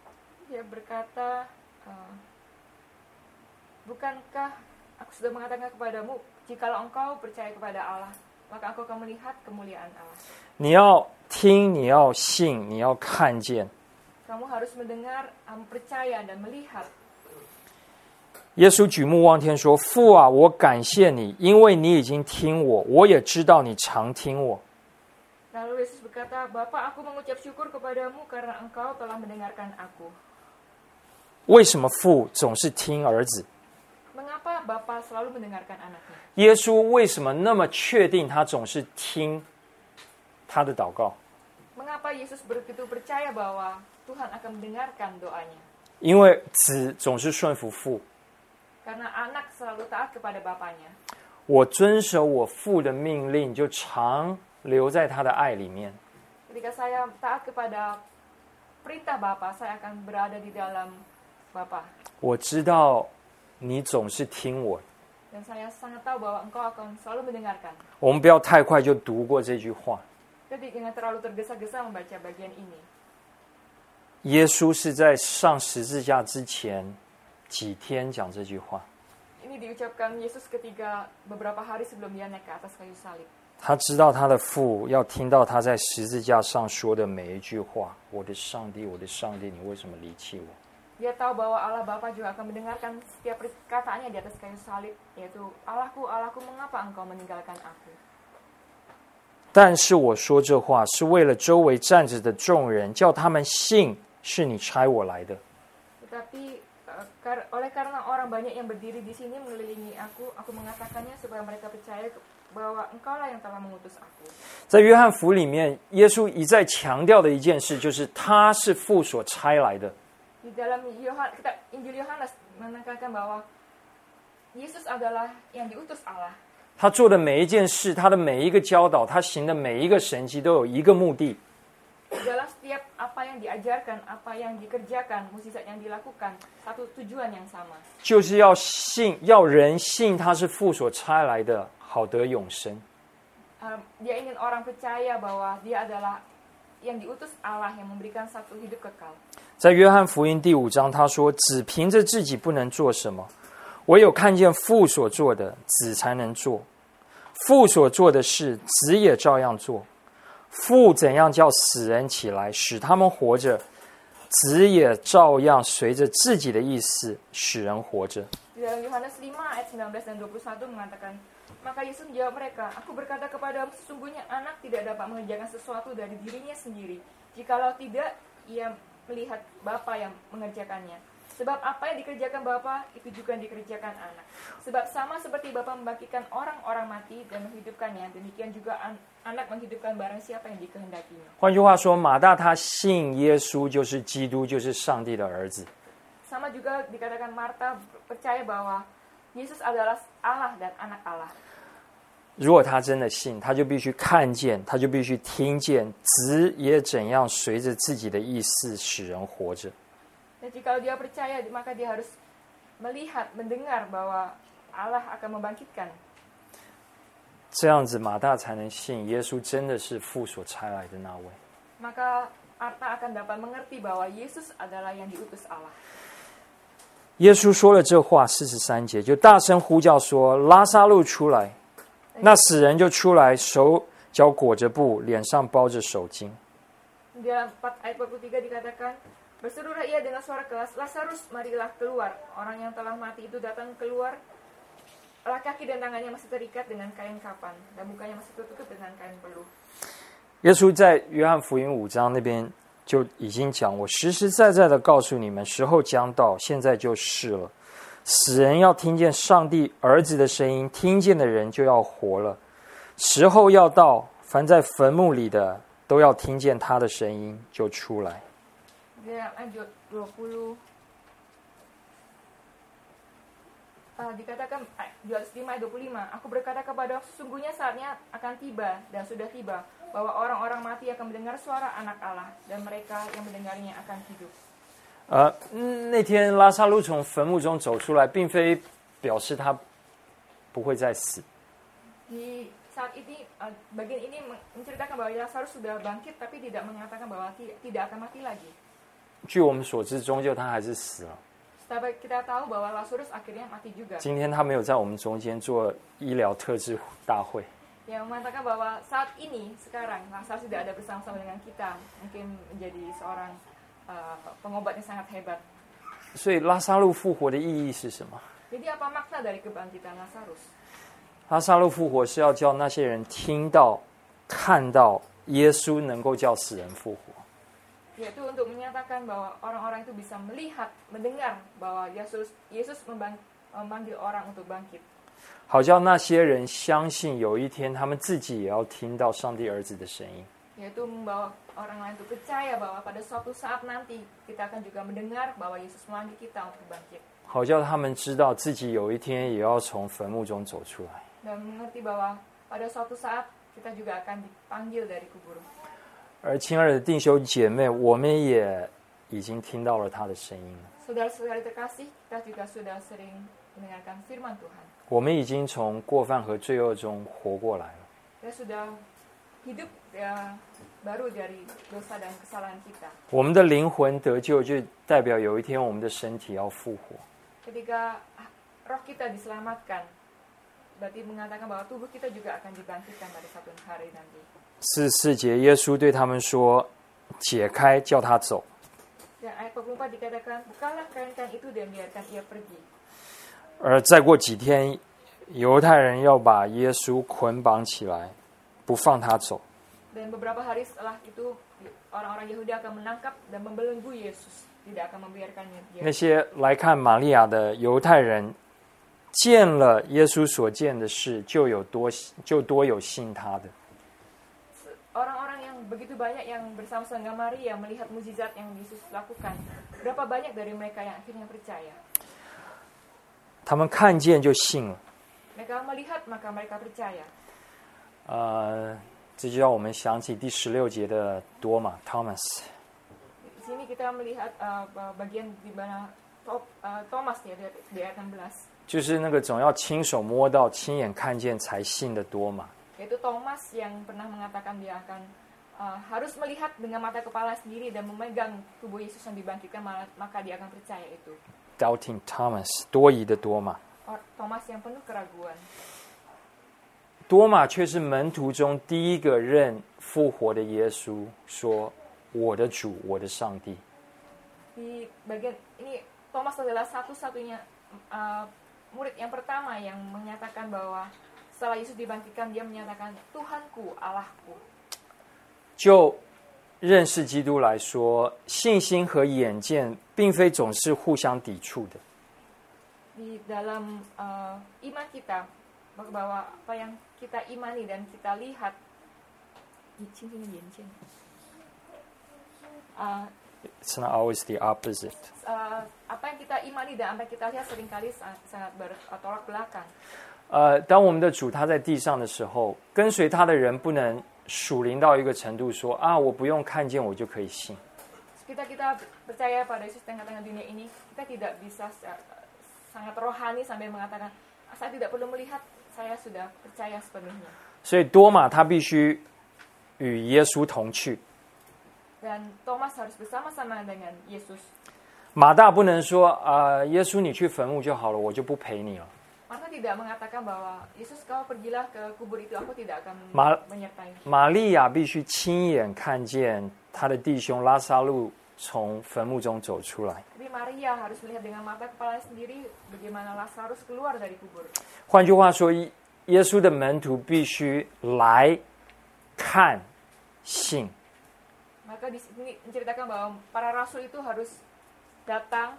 Dia berkata, uh, bukankah aku sudah mengatakan kepadamu, jikalau engkau percaya kepada Allah, maka engkau akan melihat kemuliaan Allah. 你要听，你要信，你要看见。 Kamu harus mendengar, um, percaya dan melihat. 耶稣举目望天说：“父啊，我感谢你，因为你已经听我，我也知道你常听我。” Lalu Yesus berkata, Bapa, aku mengucap syukur kepadamu karena engkau telah mendengarkan aku. 为什么父总是听儿子？ Mengapa Bapa selalu mendengarkan anaknya? 耶稣为什么那么确定他总是听他的祷告？ Mengapa Yesus begitu percaya bahwa Tuhan akan mendengarkan doanya? 因为子总是顺服父。 Karena anak selalu taat kepada bapaknya. 我遵守我父的命令，就常留在他的爱里面。 Ketika saya taat kepada perintah Bapa, saya akan berada di dalam Bapa. 我知道你总是听我。 Dan saya sangat tahu bahwa engkau akan selalu mendengarkan. 我们不要太快就读过这句话。 Jadi jangan terlalu tergesa-gesa membaca bagian ini. 耶稣是在上十字架之前几天讲这句话。 Ini diucapkan Yesus ketika beberapa hari sebelum dia naik ke atas kayu salib. 他知道他的父要听到他在十字架上说的每一句话：“我的上帝，我的上帝，你为什么离弃我？” Dia tahu bahwa Allah Bapa juga akan mendengarkan setiap perkataannya di atas kayu salib, yaitu Allahku, Allahku, mengapa engkau meninggalkan aku? 但是我说这话是为了周围站着的众人，叫他们信是你差我来的。 Tetapi uh, kar- oleh karena orang banyak yang berdiri di sini mengelilingi aku, aku mengatakannya supaya mereka percaya bahwa engkaulah yang telah mengutus aku. 在约翰福音里面，耶稣一再强调的一件事，就是他是父所差来的。 Di dalam Yohan, kitab Injil Yohanes menekankan bahwa Yesus adalah yang diutus Allah. 他做的每一件事，他的每一个教导，他行的每一个神迹，都有一个目的， Dalam setiap apa yang diajarkan, apa yang dikerjakan, mukjizat yang dilakukan, satu tujuan yang sama. 就是要信，要人信他是父所差来的，好得永生。 Uh, dia ingin orang percaya bahwa dia adalah yang diutus Allah yang memberikan satu hidup kekal. 在约翰福音第五章，他说：“只凭着自己不能做什么，唯有看见父所做的，子才能做。父所做的事，子也照样做。父怎样叫死人起来，使他们活着，子也照样随着自己的意思使人活着。” Di dalam Yohanes lima ayat sembilan belas dan dua puluh satu mengatakan, maka Yesus menjawab mereka, aku berkata kepadamu, sesungguhnya anak tidak dapat mengerjakan sesuatu dari dirinya sendiri, jikalau tidak ia melihat Bapa yang mengerjakannya. Sebab apa yang dikerjakan Bapa, itu juga yang dikerjakan anak. Sebab sama seperti Bapa membangkitkan orang-orang mati dan menghidupkannya, demikian juga an- anak menghidupkan barang siapa yang dikehendakinya. 换句话说，马大他信耶稣就是基督，就是上帝的儿子。 Sama juga dikatakan Marta percaya bahwa Yesus adalah Allah dan anak Allah. 如果他真的信，他就必须看见，他就必须听见，子也怎样随着自己的意思使人活着。 Dan jika dia percaya, maka dia harus melihat, mendengar bahwa Allah akan membangkitkan. 这样子，马大才能信耶稣真的是父所差来的那位。 Maka Marta akan dapat mengerti bahwa Yesus adalah yang diutus Allah. 耶稣说了这话，四十三节就大声呼叫说：“拉撒路出来！” 那死人就出来，手脚裹着布，脸上包着手巾。 Dalam empat ayat empat puluh tiga dikatakan, berserulah ia dengan suara keras, Lazarus, marilah keluar. Orang yang telah mati itu datang keluar. Kaki dan tangannya masih terikat dengan kain kapan, dan mukanya masih tertutup dengan kain peluh. 耶稣在约翰福音五章那边就已经讲，我实实在在的告诉你们，时候将到，现在就是了。死人要听见上帝儿子的声音，听见的人就要活了。时候要到，凡在坟墓里的都要听见他的声音，就出来。 Dalam ayat dua puluh uh, dikatakan dua ratus lima ayat dua puluh lima, aku berkata kepada sesungguhnya saatnya akan tiba dan sudah tiba bahwa orang-orang mati akan mendengar suara anak Allah dan mereka yang mendengarnya akan hidup. 呃，那天拉撒路从坟墓中走出来，并非表示他不会再死。 Di saat ini uh, bagian ini menceritakan bahwa Lazarus sudah bangkit, tapi tidak mengatakan bahwa ti- tidak akan mati lagi. 据我们所知，终究他还是死了。 Tapi kita tahu bahwa Lazarus akhirnya mati juga. 今天他没有在我们中间做医疗特质大会。 Yang mengatakan bahwa saat ini sekarang Lazarus tidak ada bersama-sama dengan kita, mungkin menjadi seorang uh, pengobat yang sangat hebat. 所以拉撒路复活的意义是什么？ Jadi apa makna dari kebangkitan Lazarus? 拉撒路复活是要叫那些人听到、看到耶稣能够叫死人复活。 Yaitu untuk menyatakan bahwa orang-orang itu bisa melihat, mendengar bahwa Yesus Yesus membang, memanggil orang untuk bangkit. 好叫那些人相信，有一天他们自己也要听到上帝儿子的声音。 Yaitu membawa orang lain untuk percaya bahwa pada suatu saat nanti kita akan juga mendengar bahwa Yesus memanggil kita untuk bangkit. 好叫他们知道自己有一天也要从坟墓中走出来。 Dan mengerti bahwa pada suatu saat kita juga akan dipanggil dari kubur. 而亲爱的弟兄姐妹，我们也已经听到了他的声音了。 Saudara-saudari terkasih, kita juga sudah sering mendengarkan firman Tuhan. 我们已经从过犯和罪恶中活过来了。 Kita sudah hidup ya, baru dari dosa dan kesalahan kita. 我们的灵魂得救，就代表有一天我们的身体要复活。 Ketika roh kita diselamatkan, berarti mengatakan bahwa tubuh kita juga akan dibangkitkan pada satu hari nanti. 四十四节，耶稣对他们说：“解开，叫他走。” Dan ayat empat puluh empat dikatakan, bukalah kain-kain itu dan biarkan ia pergi. 而再过几天，犹太人要把耶稣捆绑起来，不放他走。 Dan beberapa hari setelah itu, orang-orang Yahudi akan menangkap dan membelenggu Yesus, tidak akan membiarkannya dia. 那些来看玛利亚的犹太人，见了耶稣所见的事，就有多就多有信他的。 Orang-orang yang begitu banyak yang bersama-sama dengan Maria melihat mukjizat yang Yesus lakukan. Berapa banyak dari mereka yang akhirnya percaya? 他们看见就信了。 Mereka melihat maka mereka percaya. 呃，这就让我们想起第十六节的多马 Thomas。 Di sini kita melihat uh, bagian di mana to, uh, Thomas ya di, di ayat enam belas. 就是那个总要亲手摸到、亲眼看见才信的多马。 Yaitu Thomas yang pernah mengatakan dia akan uh, harus melihat dengan mata kepala sendiri dan memegang tubuh Yesus yang dibangkitkan, maka dia akan percaya itu. Doubting Thomas， 多疑的多马。 Thomas yang penuh keraguan. 多马却是门徒中第一个认复活的耶稣，说：“我的主，我的上帝。” Di bagian ini Thomas adalah satu-satunya uh, murid yang pertama yang menyatakan bahwa setelah Yesus dibangkitkan dia menyatakan Tuhanku, Allahku. 就认识基督来说，信心和眼见并非总是互相抵触的。 Di dalam uh, iman kita bahwa apa yang kita imani dan kita lihat uh, It's not always the opposite. Uh, apa yang kita imani dan apa yang kita lihat seringkali sangat, sangat bertolak belakang. 呃，当我们的主他在地上的时候，跟随他的人不能属灵到一个程度说啊，我不用看见我就可以信。 Kita kita percaya pada Yesus tengah-tengah dunia ini, kita tidak bisa sangat rohani sampai mengatakan saya tidak perlu melihat, saya sudah percaya sepenuhnya. 所以多马他必须与耶稣同去。 Dan Thomas harus bersama-sama dengan Yesus. 马大不能说啊、呃，耶稣你去坟墓就好了，我就不陪你了。 Marta tidak mengatakan bahwa Yesus kau pergilah ke kubur itu, aku tidak akan menyertai. 玛利亚必须亲眼看见他的弟兄拉撒路从坟墓中走出来。 Tapi Maria harus melihat dengan mata kepala sendiri bagaimana Lazarus keluar dari kubur. 换句话说，耶稣的门徒必须来看信。 Maka di sini menceritakan bahwa para rasul itu harus datang,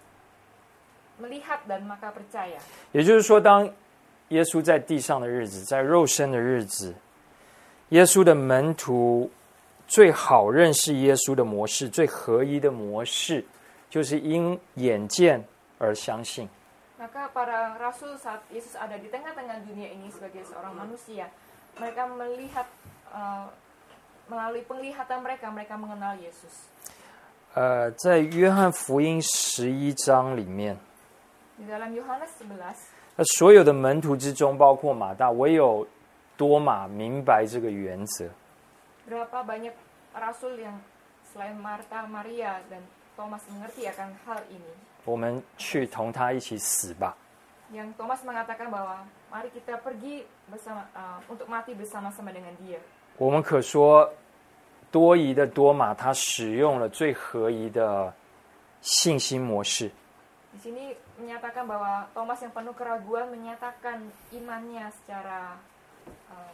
melihat dan maka percaya. 也就是说，当耶稣在地上的日子，在肉身的日子，耶稣的门徒最好认识耶稣的模式，最合一的模式，就是因眼见而相信。 Maka para rasul saat Yesus ada di tengah-tengah dunia ini sebagai seorang manusia, mereka melihat uh, melalui penglihatan mereka, mereka mengenal Yesus. 呃，在约翰福音十一章里面， Di dalam Yohanes sebelas, 那所有的门徒之中，包括马大，唯有多马明白这个原则。 berapa banyak rasul yang selain Marta, Maria dan Thomas mengerti akan hal ini. 我们去同他一起死吧。 Yang Thomas mengatakan bahwa mari kita pergi bersama uh, untuk mati bersama-sama dengan dia. 我们可说，多疑的多马他使用了最合宜的信心模式。 Di sini menyatakan bahwa Thomas yang penuh keraguan menyatakan imannya secara uh,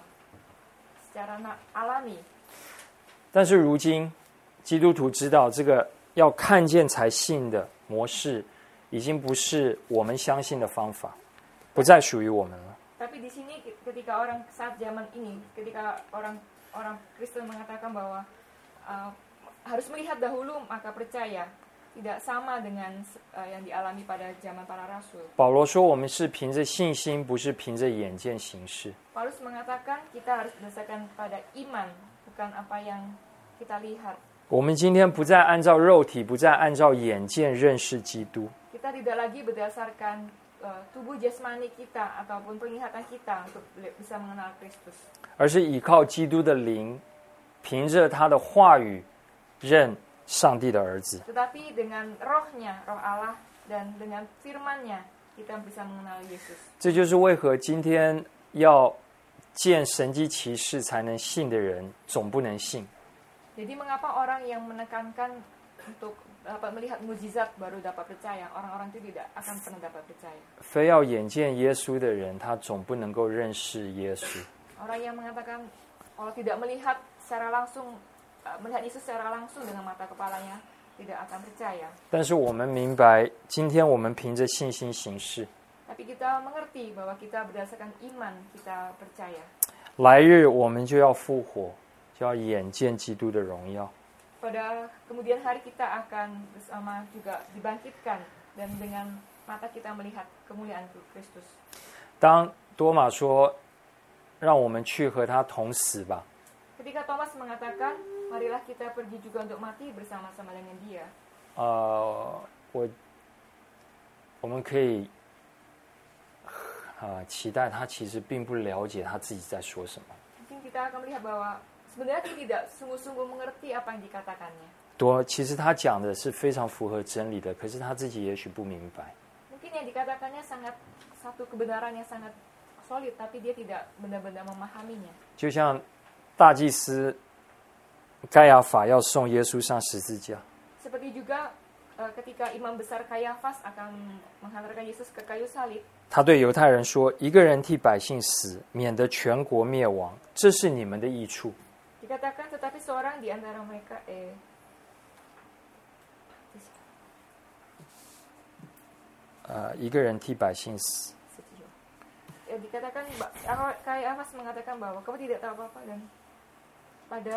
secara alami. 但是如今，基督徒知道这个要看见才信的模式，已经不是我们相信的方法，不再属于我们了。 Tapi di sini ketika orang saat zaman ini, ketika orang orang Kristen mengatakan bahwa uh, harus melihat dahulu maka percaya, tidak sama dengan uh, yang dialami pada zaman para rasul. 保罗说，我们是凭着信心，不是凭着眼见行事。 Paulus mengatakan kita harus berdasarkan pada iman, bukan apa yang kita lihat. 我们今天不再按照肉体，不再按照眼见认识基督。 Kita tidak lagi berdasarkan uh, tubuh jasmani kita ataupun penglihatan kita untuk bisa mengenal Kristus. 而是依靠基督的灵，凭着他的话语认上帝的儿子。 Tetapi dengan rohnya, roh Allah dan dengan firman-Nya kita bisa mengenal Yesus. 这就是为何今天要见神迹奇事才能信的人，总不能信。 Jadi mengapa orang yang menekankan untuk dapat melihat mujizat baru dapat percaya? Orang-orang itu tidak akan pernah dapat percaya. 非要眼见耶稣的人，他总不能够认识耶稣。 Orang yang mengatakan kalau tidak melihat secara langsung, melihat Yesus secara langsung dengan mata kepalanya, tidak akan percaya. 但是我们明白，今天我们凭着信心行事。 Tapi kita mengerti bahwa kita berdasarkan iman kita percaya. 来日我们就要复活，就要眼见基督的荣耀。 Pada kemudian hari kita akan bersama juga dibangkitkan dan dengan mata kita melihat kemuliaan Kristus. 当多马说：“让我们去和他同死吧。” Ketika Thomas mengatakan, marilah kita pergi juga untuk mati bersama-sama dengan dia. 呃，我我们可以啊、呃、期待他其实并不了解他自己在说什么。 Mungkin kita akan melihat bahwa sebenarnya dia tidak sungguh-sungguh mengerti apa yang dikatakannya. 多，其实他讲的是非常符合真理的，可是他自己也许不明白。 Mungkin yang dikatakannya sangat satu kebenaran yang sangat solid, tapi dia tidak benar-benar memahaminya. 就像大祭司盖亚法要送耶稣上十字架， Seperti juga uh, ketika imam besar Kayafas akan menghantarkan Yesus ke kayu salib, 他对犹太人说：“一个人替百姓死，免得全国灭亡，这是你们的益处。” dikatakan tetapi seorang di antara mereka eh 呃，一个人替百姓死， ya, dikatakan Kayafas mengatakan bahwa kamu tidak tahu apa-apa dan pada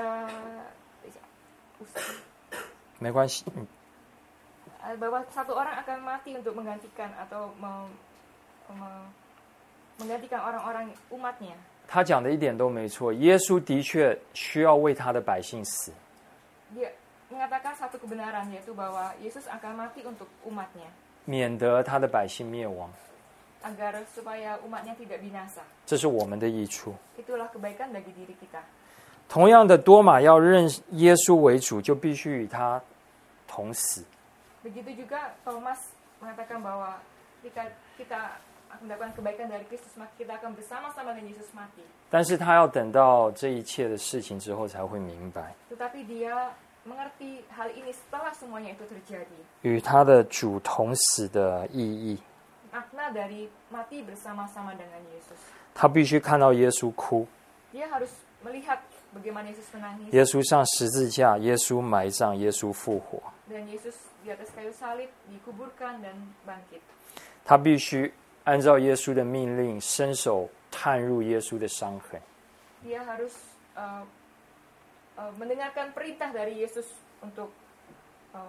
没关系， bahwa satu orang akan mati untuk menggantikan atau mem, mem, menggantikan orang-orang umatnya. 他讲的一点都没错，耶稣的确需要为他的百姓死。 Dia mengatakan satu kebenaran, yaitu bahwa Yesus akan mati untuk umatnya, 免得他的百姓灭亡， agar supaya umatnya tidak binasa. 这是我们的益处。 Itulah kebaikan bagi diri kita. 同样的，多马要认耶稣为主，就必须与他同死。 Begitu juga Thomas mengatakan bahwa jika kita mendapatkan kebaikan dari Kristus, maka kita akan bersama-sama dengan Yesus mati. 但是他要等到这一切的事情之后才会明白， Tetapi dia mengerti hal ini setelah semuanya itu terjadi. 与他的主同死的意义。 Makna dari mati bersama-sama dengan Yesus. 他必须看到耶稣哭， Dia harus melihat bagaimana Yesus menangis 耶稣上十字架，耶稣埋葬，耶稣复活。 dan Yesus di atas kayu salib dikuburkan dan bangkit. 他必须按照耶稣的命令，伸手探入耶稣的伤痕。 Dia harus uh, uh, mendengarkan perintah dari Yesus untuk uh,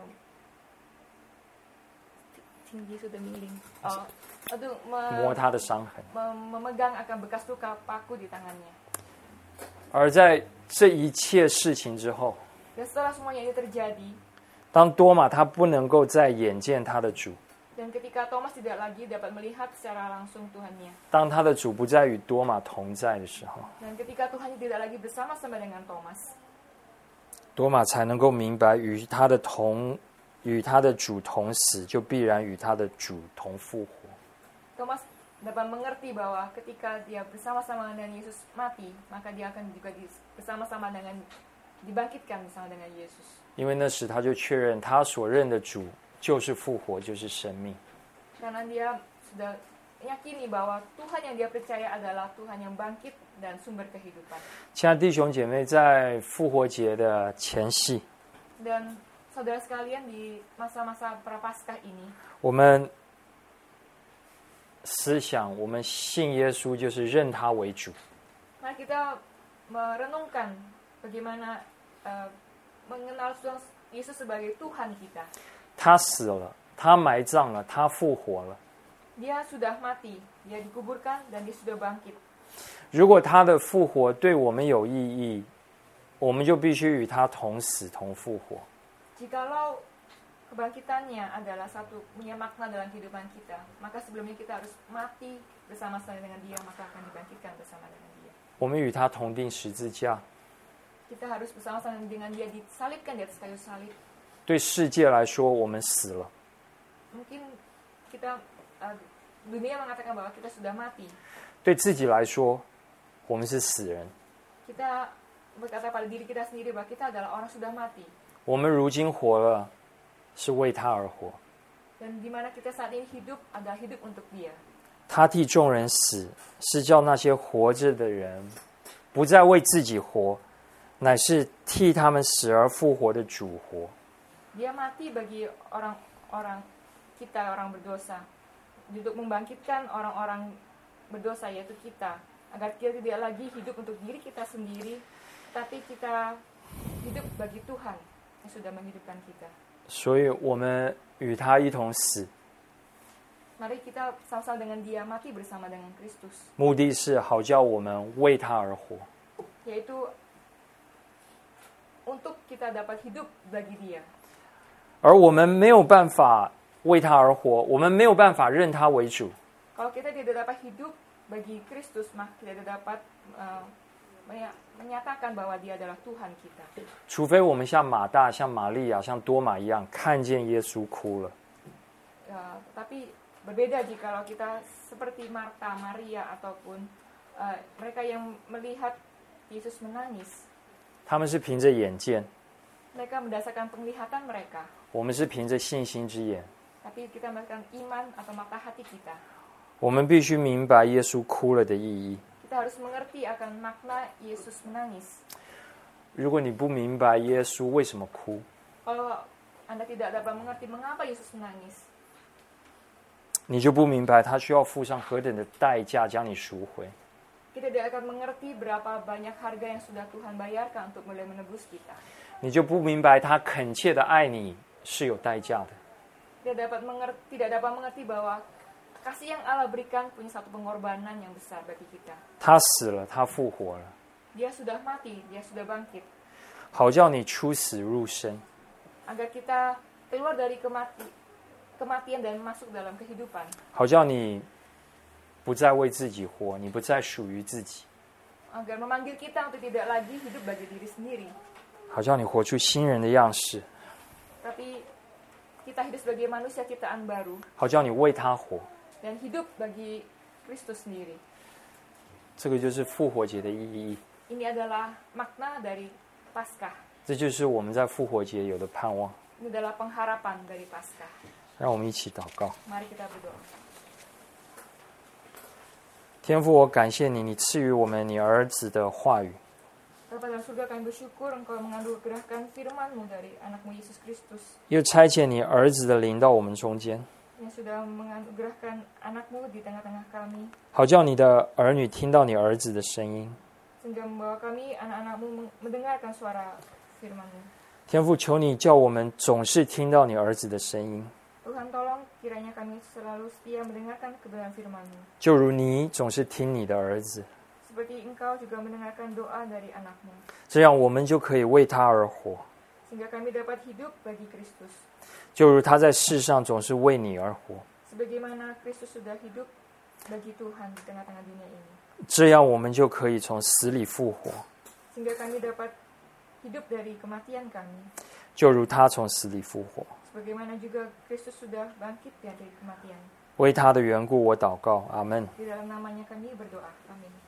Yesus the milling, uh, untuk me- 摸他的伤痕。 mem- memegang akan bekas luka paku di tangannya. 而在这一切事情之后， Dan setelah semuanya ini terjadi, 当多马他不能够再眼见他的主， dan ketika Thomas tidak lagi dapat melihat secara langsung Tuhannya, 当他的主不再与多马同在的时候， dan ketika Tuhan tidak lagi bersama-sama dengan Thomas, 多马才能够明白，与他的同与他的主同死，就必然与他的主同复活。 Thomas dapat mengerti bahwa ketika dia bersama-sama dengan Yesus mati, maka dia akan juga di, bersama-sama dengan dibangkitkan bersama dengan Yesus. 因为那时他就确认，他所认的主就是复活，就是生命。 Karena dia sudah meyakini bahwa Tuhan yang dia percaya adalah Tuhan yang bangkit dan sumber kehidupan. 亲爱的弟兄姐妹，在复活节的前夕， Dan saudara sekalian, di masa-masa Prapaskah ini, 我们思想，我们信耶稣就是认他为主。 mari kita merenungkan bagaimana uh, mengenal Tuhan Yesus sebagai Tuhan kita. 他死了，他埋葬了，他复活了。 Dia sudah mati, dia dikuburkan dan dia sudah bangkit. 如果他的复活对我们有意义，我们就必须与他同死同复活。 Jikalau kebangkitannya adalah satu punya makna dalam kehidupan kita, maka sebelumnya kita harus mati bersama-sama dengan dia, maka akan dibangkitkan bersama dengan dia. 我们与他同定十字架。 Kita harus bersama-sama dengan dia disalibkan di atas kayu salib. 对世界来说，我们死了； Mungkin kita uh, dunia mengatakan bahwa kita sudah mati. 对自己来说，我们是死人。 Kita berkata pada diri kita sendiri bahwa kita adalah orang sudah mati. 我们如今活了，是为他而活。 Dan di mana kita saat ini hidup adalah hidup untuk dia. 他替众人死，是叫那些活着的人不再为自己活，乃是替他们死而复活的主活。 Dia mati bagi orang-orang kita, orang berdosa, untuk membangkitkan orang-orang berdosa, yaitu kita, agar kita tidak lagi hidup untuk diri kita sendiri, tapi kita hidup bagi Tuhan yang sudah menghidupkan kita. 所以我们与他一同死， Mari kita sama-sama dengan Dia mati bersama dengan Kristus. 目的是好叫我们为他而活。 Yaitu untuk kita dapat hidup bagi Dia. 而我们没有办法为他而活，我们没有办法认他为主。 Kalau kita tidak dapat hidup bagi Kristus, maka kita tidak dapat uh, menyatakan bahwa Dia adalah Tuhan kita. 除非我们像马大、像玛利亚、像多马一样，看见耶稣哭了。 Uh, tapi berbeda jikalau kita seperti Marta, Maria ataupun uh, mereka yang melihat Yesus menangis. 他们是凭着眼见， Mereka mendasarkan penglihatan mereka. 我们是凭着信心之眼。 Tapi kita mendasarkan iman atau mata hati kita. 我们必须明白耶稣哭了的意义。 Kita harus mengerti akan makna Yesus menangis. 如果你不明白耶稣为什么哭， Kalau Anda tidak dapat mengerti mengapa Yesus menangis, 你就不明白他需要付上何等的代价将你赎回。 kita tidak akan mengerti berapa banyak harga yang sudah Tuhan bayarkan untuk mulai menebus kita. 你就不明白他恳切的爱你是有代价的。 Tidak dapat mengerti, tidak dapat mengerti bahwa kasih yang Allah berikan punya satu pengorbanan yang besar bagi kita. 他死了，他复活了， Dia sudah mati, Dia sudah bangkit. 好叫你出死入生。 Agar kita keluar dari kemati, kematian dan masuk dalam kehidupan. 好叫你不再为自己活，你不再属于自己。 Agar memanggil kita untuk tidak lagi hidup bagi diri sendiri. 好叫你活出新人的样式。 Tapi kita hidup sebagai manusia ciptaan baru. 好叫你为他活。 Dan hidup bagi Kristus sendiri. 这个就是复活节的意义。 Ini adalah makna dari Paskah. 这就是我们在复活节有的盼望。 Ini adalah pengharapan dari Paskah. 让我们一起祷告。 Mari kita berdoa. 天父，我感谢你，你赐予我们你儿子的话语。 Bapa dalam surga, kami bersyukur Engkau menganugerahkan firman-Mu dari anak-Mu Yesus Kristus 又差遣你儿子的灵到我们中间， yang sudah menganugerahkan anak-Mu di tengah-tengah kami, 好叫你的儿女听到你儿子的声音。 sehingga membawa kami anak-anak-Mu mendengarkan suara firman-Mu. 天父，求你叫我们总是听到你儿子的声音， Tuhan tolong kiranya kami selalu setia mendengarkan kebenaran firman-Mu, 就如你总是听你的儿子， seperti Engkau juga mendengarkan doa dari anak-Mu, 这样我们就可以为他而活， sehingga kami dapat hidup bagi Kristus, 就如他在世上总是为你而活， sebagaimana Kristus sudah hidup bagi Tuhan di tengah-tengah dunia ini, 这样我们就可以从死里复活， sehingga kami dapat hidup dari kematian kami, 就如他从死里复活。 sebagaimana juga Kristus sudah bangkit dari kematian. 为他的缘故，我祷告，阿门。 Di dalam namanya kami berdoa. Amin.